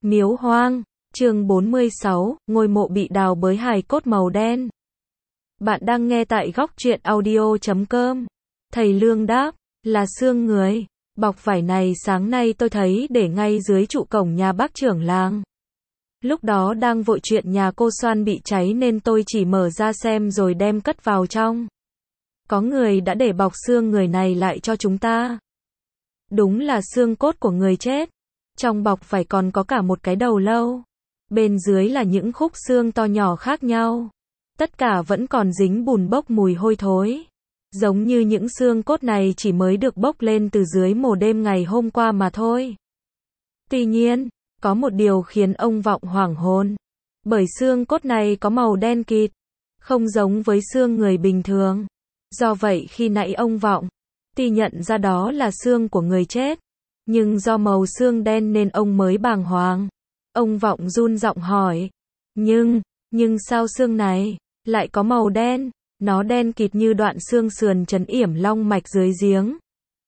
Miếu hoang, chương 46, ngôi mộ bị đào bới hài cốt màu đen. Bạn đang nghe tại góc truyện audio.com. Thầy Lương đáp, là xương người. Bọc vải này sáng nay tôi thấy để ngay dưới trụ cổng nhà bác trưởng làng. Lúc đó đang vội chuyện nhà cô Soan bị cháy nên tôi chỉ mở ra xem rồi đem cất vào trong. Có người đã để bọc xương người này lại cho chúng ta. Đúng là xương cốt của người chết. Trong bọc vải còn có cả một cái đầu lâu. Bên dưới là những khúc xương to nhỏ khác nhau. Tất cả vẫn còn dính bùn bốc mùi hôi thối. Giống như những xương cốt này chỉ mới được bốc lên từ dưới mồ đêm ngày hôm qua mà thôi. Tuy nhiên, có một điều khiến ông Vọng hoảng hồn. Bởi xương cốt này có màu đen kịt, không giống với xương người bình thường. Do vậy khi nãy ông Vọng thì nhận ra đó là xương của người chết. Nhưng do màu xương đen nên ông mới bàng hoàng. Ông Vọng run giọng hỏi. Nhưng sao xương này lại có màu đen? Nó đen kịt như đoạn xương sườn trấn yểm long mạch dưới giếng.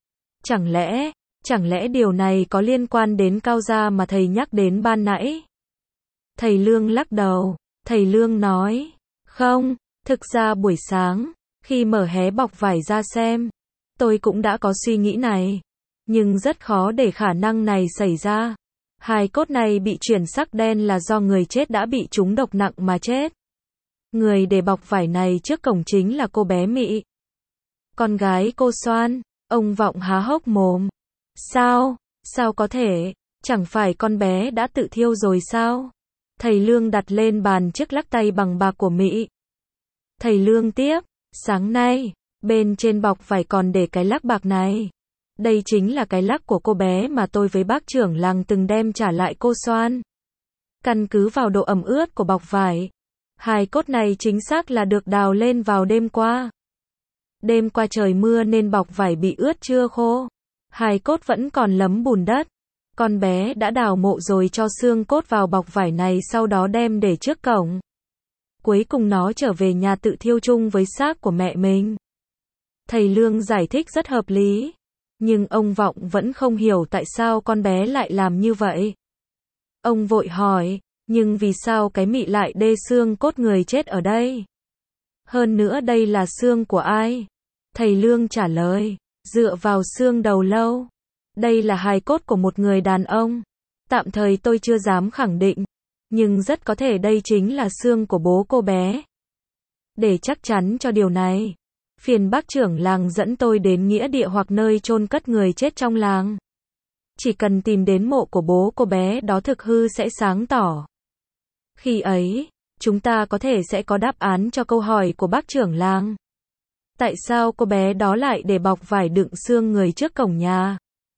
Chẳng lẽ điều này có liên quan đến Cao Gia mà thầy nhắc đến ban nãy? Thầy Lương lắc đầu. Thầy Lương nói. Không, thực ra buổi sáng, khi mở hé bọc vải ra xem, tôi cũng đã có suy nghĩ này. Nhưng rất khó để khả năng này xảy ra. Hài cốt này bị chuyển sắc đen là do người chết đã bị trúng độc nặng mà chết. Người để bọc vải này trước cổng chính là cô bé Mị, con gái cô Soan. Ông Vọng há hốc mồm. Sao có thể? Chẳng phải con bé đã tự thiêu rồi sao? Thầy Lương đặt lên bàn chiếc lắc tay bằng bạc của Mị. Thầy Lương tiếp. Sáng nay, bên trên bọc vải còn để cái lắc bạc này. Đây chính là cái lắc của cô bé mà tôi với bác trưởng làng từng đem trả lại cô Soan. Căn cứ vào độ ẩm ướt của bọc vải, hài cốt này chính xác là được đào lên vào đêm qua. Đêm qua trời mưa nên bọc vải bị ướt chưa khô. Hài cốt vẫn còn lấm bùn đất. Con bé đã đào mộ rồi cho xương cốt vào bọc vải này sau đó đem để trước cổng. Cuối cùng nó trở về nhà tự thiêu chung với xác của mẹ mình. Thầy Lương giải thích rất hợp lý. Nhưng ông Vọng vẫn không hiểu tại sao con bé lại làm như vậy. Ông vội hỏi, nhưng vì sao cái Mị lại đê xương cốt người chết ở đây? Hơn nữa đây là xương của ai? Thầy Lương trả lời, dựa vào xương đầu lâu. Đây là hài cốt của một người đàn ông. Tạm thời tôi chưa dám khẳng định, nhưng rất có thể đây chính là xương của bố cô bé. Để chắc chắn cho điều này, phiền bác trưởng làng dẫn tôi đến nghĩa địa hoặc nơi chôn cất người chết trong làng. Chỉ cần tìm đến mộ của bố cô bé đó thực hư sẽ sáng tỏ. Khi ấy, chúng ta có thể sẽ có đáp án cho câu hỏi của bác trưởng làng. Tại sao cô bé đó lại để bọc vải đựng xương người trước cổng nhà?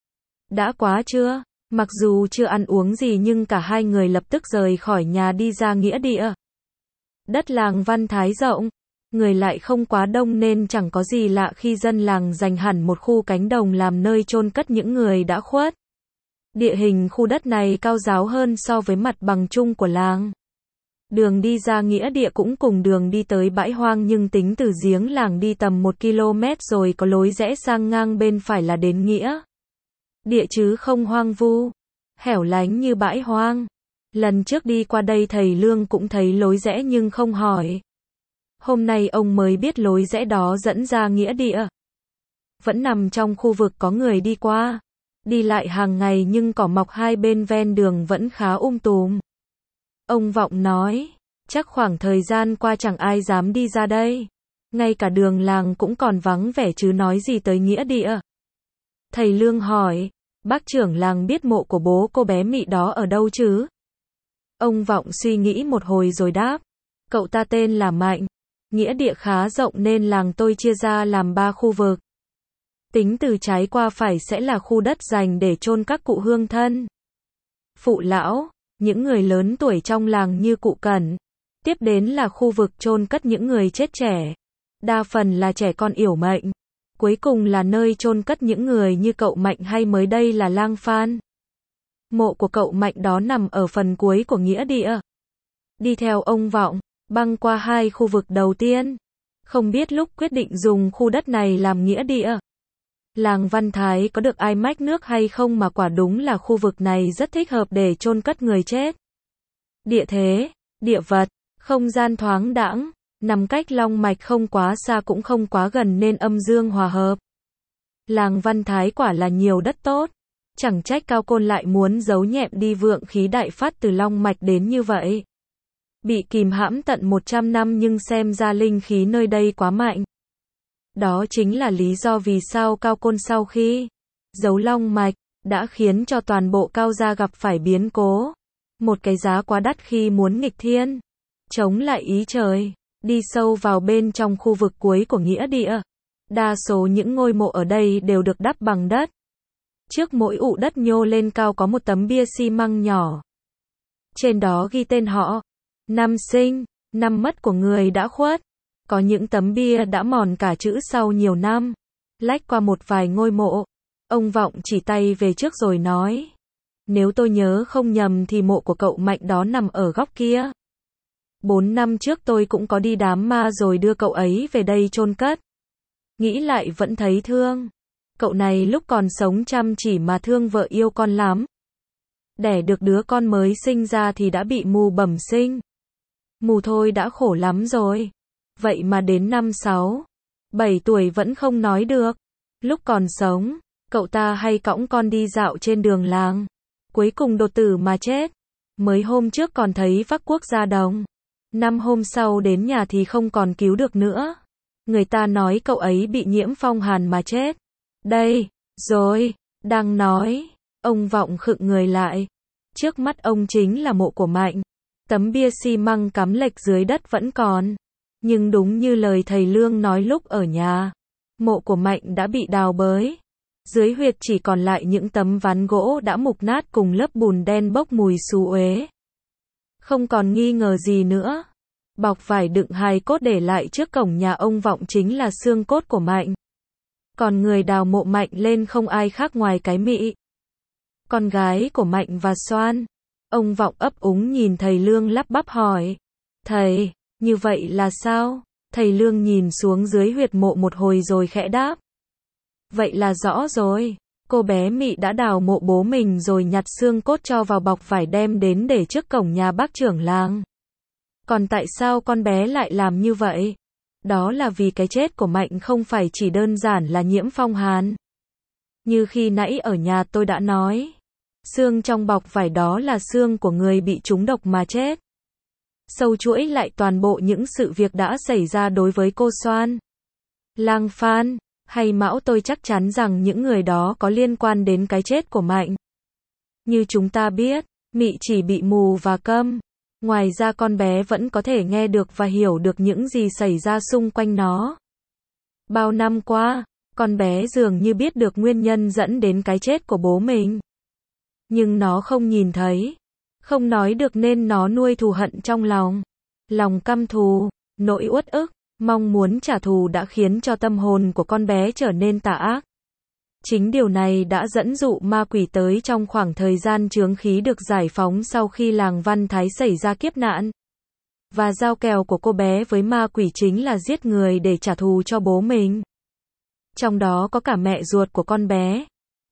Đã quá chưa? Mặc dù chưa ăn uống gì nhưng cả hai người lập tức rời khỏi nhà đi ra nghĩa địa. Đất làng Văn Thái rộng, người lại không quá đông nên chẳng có gì lạ khi dân làng dành hẳn một khu cánh đồng làm nơi chôn cất những người đã khuất. Địa hình khu đất này cao ráo hơn so với mặt bằng chung của làng. Đường đi ra nghĩa địa cũng cùng đường đi tới bãi hoang nhưng tính từ giếng làng đi tầm 1 km rồi có lối rẽ sang ngang bên phải là đến nghĩa địa chứ không hoang vu, hẻo lánh như bãi hoang. Lần trước đi qua đây thầy Lương cũng thấy lối rẽ nhưng không hỏi. Hôm nay ông mới biết lối rẽ đó dẫn ra nghĩa địa. Vẫn nằm trong khu vực có người đi qua, đi lại hàng ngày nhưng cỏ mọc hai bên ven đường vẫn khá tùm. Ông Vọng nói, chắc khoảng thời gian qua chẳng ai dám đi ra đây. Ngay cả đường làng cũng còn vắng vẻ chứ nói gì tới nghĩa địa. Thầy Lương hỏi, bác trưởng làng biết mộ của bố cô bé Mị đó ở đâu chứ? Ông Vọng suy nghĩ một hồi rồi đáp, cậu ta tên là Mạnh. Nghĩa địa khá rộng nên làng tôi chia ra làm 3 khu vực. Tính từ trái qua phải sẽ là khu đất dành để chôn các cụ hương thân, phụ lão, những người lớn tuổi trong làng như cụ Cẩn. Tiếp đến là khu vực chôn cất những người chết trẻ, đa phần là trẻ con yểu mệnh. Cuối cùng là nơi chôn cất những người như cậu Mạnh hay mới đây là Lang Phan. Mộ của cậu Mạnh đó nằm ở phần cuối của nghĩa địa. Đi theo ông Vọng, băng qua 2 khu vực đầu tiên. Không biết lúc quyết định dùng khu đất này làm nghĩa địa, Làng Văn Thái có được ai mách nước hay không mà quả đúng là khu vực này rất thích hợp để chôn cất người chết. Địa thế, địa vật, không gian thoáng đãng, nằm cách Long Mạch không quá xa cũng không quá gần nên âm dương hòa hợp. Làng Văn Thái quả là nhiều đất tốt. Chẳng trách Cao Côn lại muốn giấu nhẹm đi vượng khí đại phát từ Long Mạch đến như vậy. Bị kìm hãm tận 100 năm nhưng xem ra linh khí nơi đây quá mạnh. Đó chính là lý do vì sao Cao Côn sau khi giấu Long Mạch, đã khiến cho toàn bộ Cao gia gặp phải biến cố. Một cái giá quá đắt khi muốn nghịch thiên, chống lại ý trời, đi sâu vào bên trong khu vực cuối của nghĩa địa. Đa số những ngôi mộ ở đây đều được đắp bằng đất. Trước mỗi ụ đất nhô lên cao có một tấm bia xi măng nhỏ. Trên đó ghi tên họ, năm sinh, năm mất của người đã khuất. Có những tấm bia đã mòn cả chữ sau nhiều năm. Lách qua một vài ngôi mộ, ông Vọng chỉ tay về trước rồi nói. Nếu tôi nhớ không nhầm thì mộ của cậu Mạnh đó nằm ở góc kia. 4 năm trước tôi cũng có đi đám ma rồi đưa cậu ấy về đây chôn cất. Nghĩ lại vẫn thấy thương. Cậu này lúc còn sống chăm chỉ mà thương vợ yêu con lắm. Đẻ được đứa con mới sinh ra thì đã bị mù bẩm sinh. Mù thôi đã khổ lắm rồi. Vậy mà đến năm 6, 7 tuổi vẫn không nói được. Lúc còn sống, cậu ta hay cõng con đi dạo trên đường làng. Cuối cùng đột tử mà chết. Mới hôm trước còn thấy vác cuốc ra đồng. 5 hôm sau đến nhà thì không còn cứu được nữa. Người ta nói cậu ấy bị nhiễm phong hàn mà chết. Đây, rồi, đang nói, ông Vọng khựng người lại. Trước mắt ông chính là mộ của Mạnh. Tấm bia xi măng cắm lệch dưới đất vẫn còn. Nhưng đúng như lời thầy Lương nói lúc ở nhà, mộ của Mạnh đã bị đào bới. Dưới huyệt chỉ còn lại những tấm ván gỗ đã mục nát cùng lớp bùn đen bốc mùi xú uế. Không còn nghi ngờ gì nữa. Bọc vải đựng hài cốt để lại trước cổng nhà ông Vọng chính là xương cốt của Mạnh. Còn người đào mộ Mạnh lên không ai khác ngoài cái Mị, con gái của Mạnh và Xoan. Ông Vọng ấp úng nhìn thầy Lương lắp bắp hỏi. Thầy, như vậy là sao? Thầy Lương nhìn xuống dưới huyệt mộ một hồi rồi khẽ đáp. Vậy là rõ rồi. Cô bé Mị đã đào mộ bố mình rồi nhặt xương cốt cho vào bọc vải đem đến để trước cổng nhà bác trưởng làng. Còn tại sao con bé lại làm như vậy? Đó là vì cái chết của Mạnh không phải chỉ đơn giản là nhiễm phong hàn. Như khi nãy ở nhà tôi đã nói. Xương trong bọc vải đó là xương của người bị trúng độc mà chết. Sâu chuỗi lại toàn bộ những sự việc đã xảy ra đối với cô Xoan, Lang Phan, hay Mão, tôi chắc chắn rằng những người đó có liên quan đến cái chết của Mạnh. Như chúng ta biết, Mị chỉ bị mù và câm. Ngoài ra con bé vẫn có thể nghe được và hiểu được những gì xảy ra xung quanh nó. Bao năm qua, con bé dường như biết được nguyên nhân dẫn đến cái chết của bố mình. Nhưng nó không nhìn thấy, không nói được nên nó nuôi thù hận trong lòng. Lòng căm thù, nỗi uất ức, mong muốn trả thù đã khiến cho tâm hồn của con bé trở nên tà ác. Chính điều này đã dẫn dụ ma quỷ tới trong khoảng thời gian chướng khí được giải phóng sau khi làng Văn Thái xảy ra kiếp nạn. Và giao kèo của cô bé với ma quỷ chính là giết người để trả thù cho bố mình. Trong đó có cả mẹ ruột của con bé.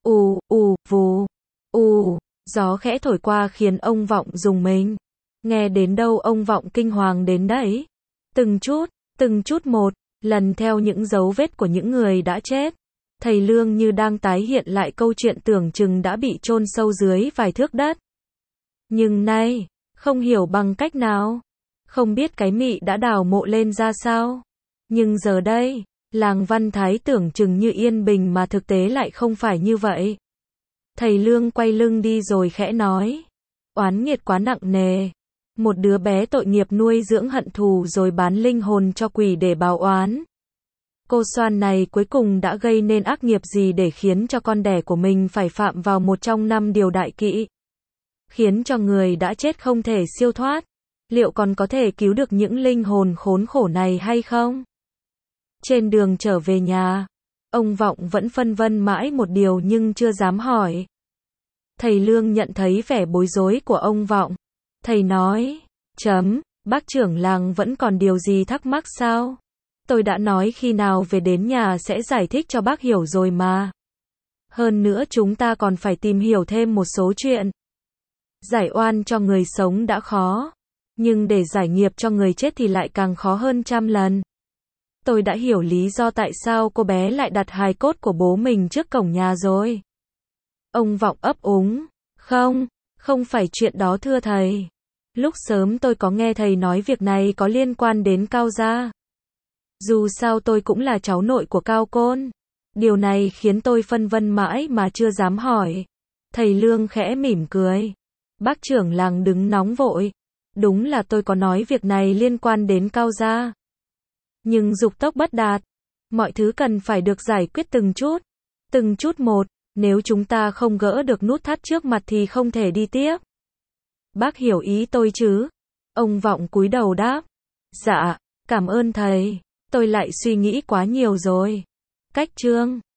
Vù, gió khẽ thổi qua khiến ông Vọng rùng mình. Nghe đến đâu ông Vọng kinh hoàng đến đấy. Từng chút một, lần theo những dấu vết của những người đã chết. Thầy Lương như đang tái hiện lại câu chuyện tưởng chừng đã bị chôn sâu dưới vài thước đất. Nhưng nay, không hiểu bằng cách nào, không biết cái Mị đã đào mộ lên ra sao. Nhưng giờ đây, làng Văn Thái tưởng chừng như yên bình mà thực tế lại không phải như vậy. Thầy Lương quay lưng đi rồi khẽ nói. Oán nghiệt quá nặng nề. Một đứa bé tội nghiệp nuôi dưỡng hận thù rồi bán linh hồn cho quỷ để báo oán. Cô Xoan này cuối cùng đã gây nên ác nghiệp gì để khiến cho con đẻ của mình phải phạm vào một trong 5 điều đại kỵ? Khiến cho người đã chết không thể siêu thoát. Liệu còn có thể cứu được những linh hồn khốn khổ này hay không? Trên đường trở về nhà, ông Vọng vẫn phân vân mãi một điều nhưng chưa dám hỏi. Thầy Lương nhận thấy vẻ bối rối của ông Vọng. Thầy nói, bác trưởng làng vẫn còn điều gì thắc mắc sao? Tôi đã nói khi nào về đến nhà sẽ giải thích cho bác hiểu rồi mà. Hơn nữa chúng ta còn phải tìm hiểu thêm một số chuyện. Giải oan cho người sống đã khó, nhưng để giải nghiệp cho người chết thì lại càng khó hơn trăm lần. Tôi đã hiểu lý do tại sao cô bé lại đặt hài cốt của bố mình trước cổng nhà rồi. Ông Vọng ấp úng. Không, không phải chuyện đó thưa thầy. Lúc sớm tôi có nghe thầy nói việc này có liên quan đến Cao gia. Dù sao tôi cũng là cháu nội của Cao Côn. Điều này khiến tôi phân vân mãi mà chưa dám hỏi. Thầy Lương khẽ mỉm cười. Bác trưởng làng đứng nóng vội. Đúng là tôi có nói việc này liên quan đến Cao gia. Nhưng dục tốc bất đạt. Mọi thứ cần phải được giải quyết từng chút một. Nếu chúng ta không gỡ được nút thắt trước mặt thì không thể đi tiếp. Bác hiểu ý tôi chứ? Ông Vọng cúi đầu đáp. Dạ, cảm ơn thầy. Tôi lại suy nghĩ quá nhiều rồi. Cách chương